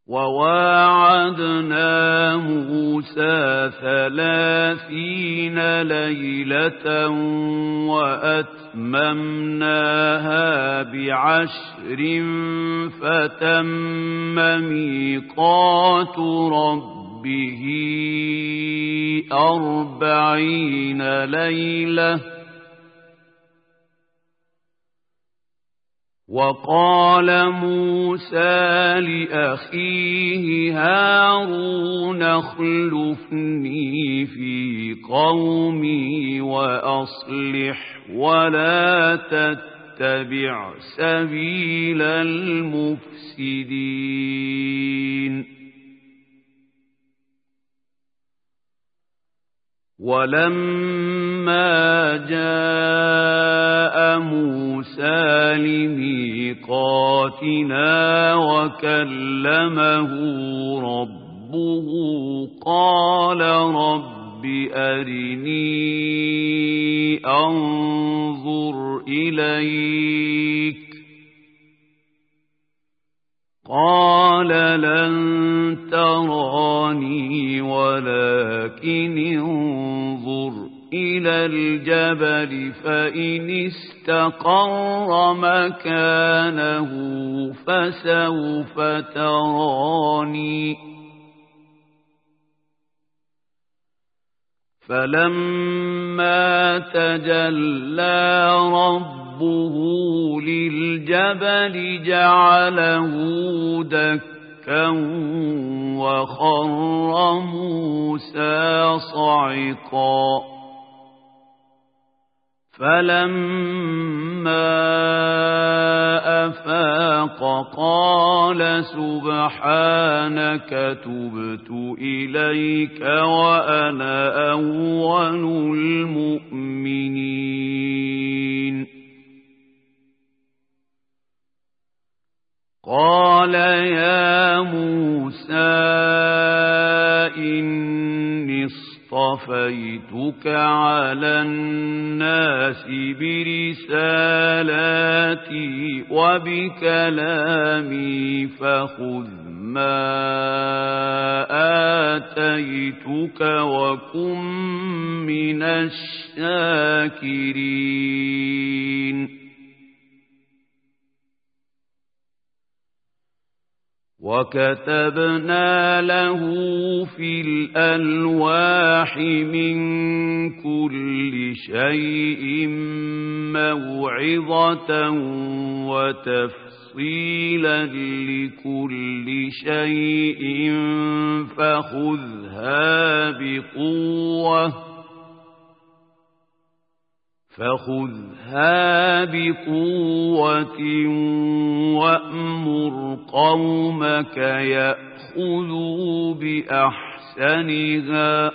وواعدنا موسى 30 ليلة وأتممناها ب10 فتم ميقات ربه 40 ليلة وقال موسى لأخيه هارون اخلفني في قومي وأصلح ولا تتبع سبيل المفسدين ولما جاء موسى لميقاتنا وكلمه ربه قال رب أرني أنظر إليك قال لن تراني ولكن انظر إلى الجبل فإن استقر مكانه فسوف تراني فلما تجلى ربه للجبل جعله دكا وخر موسى صعقا فلما أفاق قال سبحانك تبت إليك وأنا أول المؤمنين قال يا موسى إني اصطفيتك على الناس برسالاتي وبكلامي فخذ ما آتيتك وكن من الشاكرين وكتبنا له في الألواح من كل شيء موعظة وتفصيلا لكل شيء فخذها بقوة وأمر قومك يأخذوا بأحسنها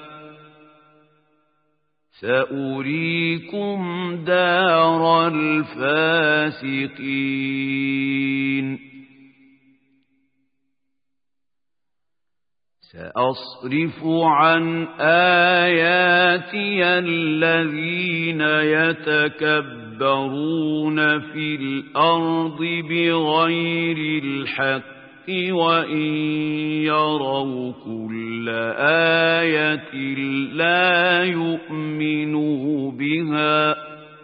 سأريكم دار الفاسقين سأصرف عن آياتي الذين يتكبرون في الأرض بغير الحق وإن يروا كل آية لا يؤمنوا بها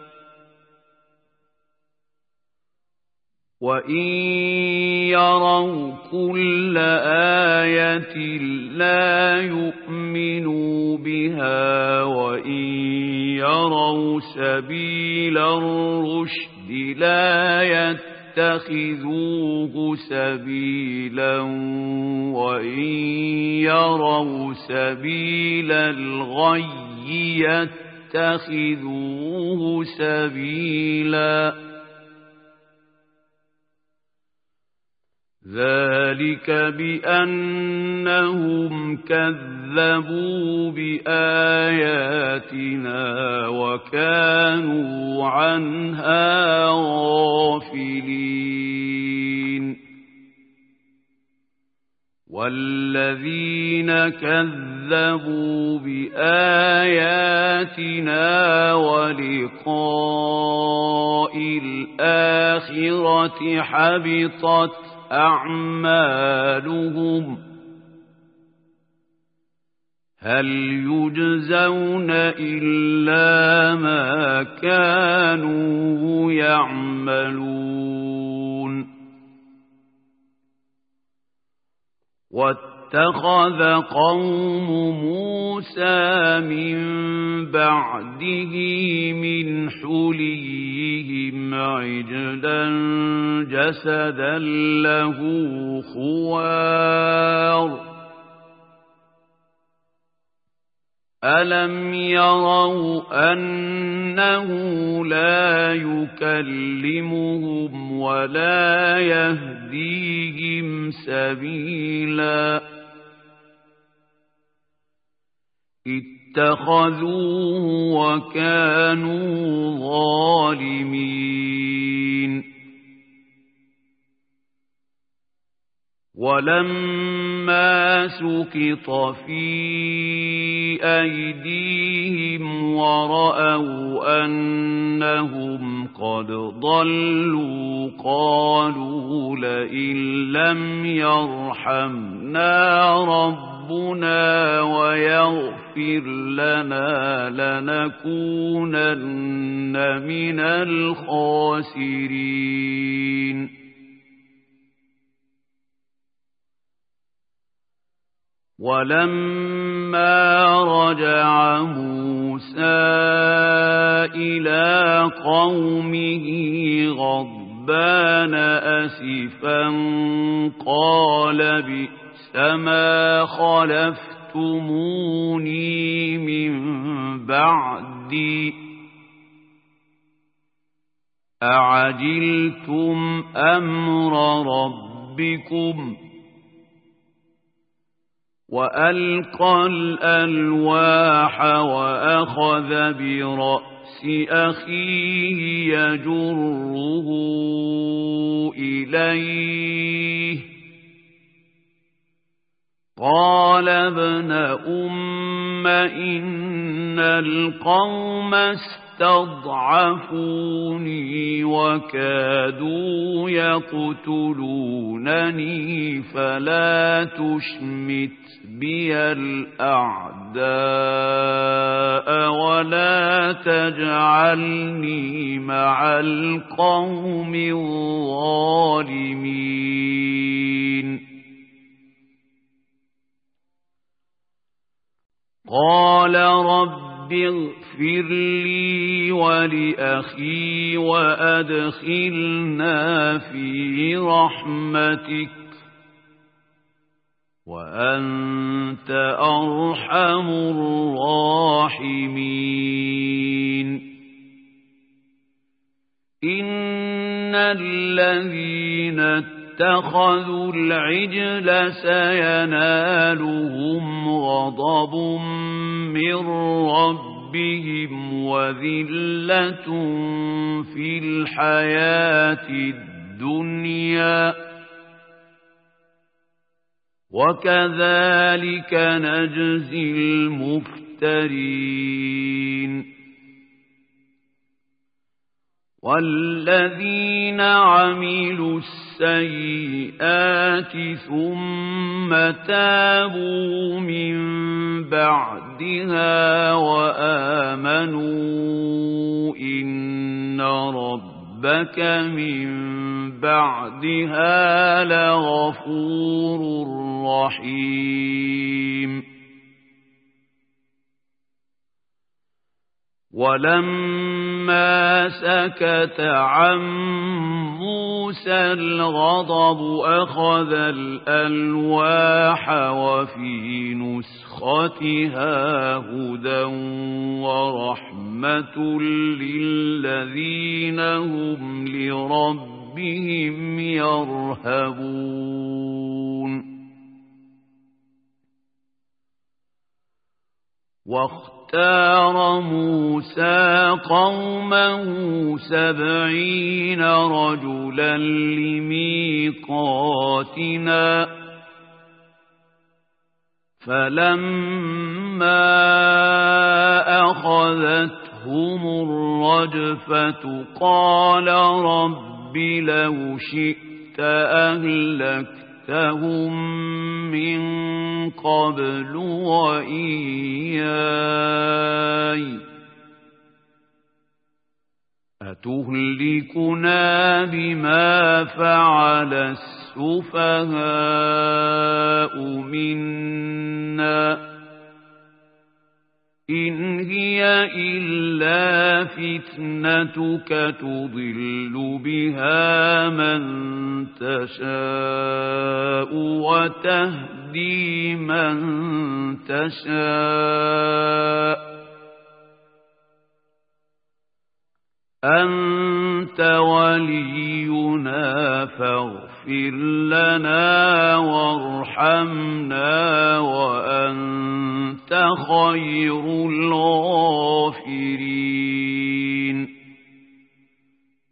وإن يروا كل آية لا يؤمنوا بها وإن يروا سبيل الرشد لا يتخذوه سبيلا وإن يروا سبيل الغي يتخذوه سبيلا ذلك بأنهم كذبوا بآياتنا وكانوا عنها غافلين والذين كذبوا بآياتنا ولقاء الآخرة حبطت أعمالهم هل يجزون إلا ما كانوا يعملون واتخذ قوم موسى من بعده من حليهم عجلا جسدا له خوار ألم يروا أنه لا يكلمهم ولا يهديهم سبيلا اتخذوه وكانوا ظالمين ولما سقط في أيديهم ورأوا أنهم قد ضلوا قالوا لئن لم يرحمنا ربنا ويغفر لنا لنكونن من الخاسرين ولما رجع موسى إلى قومه غضبان أسفا قال بئس ما خلفتموني من بعدي أعجلتم أمر ربكم وألقى الألواح وأخذ برأس أخيه يجره إليه قال ابن أم إن القوم استضعفوني وكادوا يقتلونني فلا تشمت بي الأعداء ولا تجعلني مع القوم الظالمين قال رب اغفر لي ولأخي وأدخلنا في رحمتك وأنت أرحم الراحمين إن الذين اتخذوا العجل سينالهم غضب من ربهم وذلة في الحياة الدنيا وكذلك نجزي المفترين والذين عملوا السيئات ثم تابوا من بعدها وآمنوا إن ربك من بعدها لغفور رحيم ولما سكت عن موسى الغضب أخذ الألواح وفي نسختها هدى ورحمة للذين هم لربهم يرهبون واختار موسى قومه 70 رجلا لميقاتنا فلما أخذتهم الرجفة قال رب لو شئت أهلكتهم من قبل وإياي أتهلكنا بما فعل السفهاء منا إن هي إلا فتنتك تضل بها من تشاء وتهدي من تشاء أنت ولينا فاغفر لنا وارحمنا وأنت خير الغافرين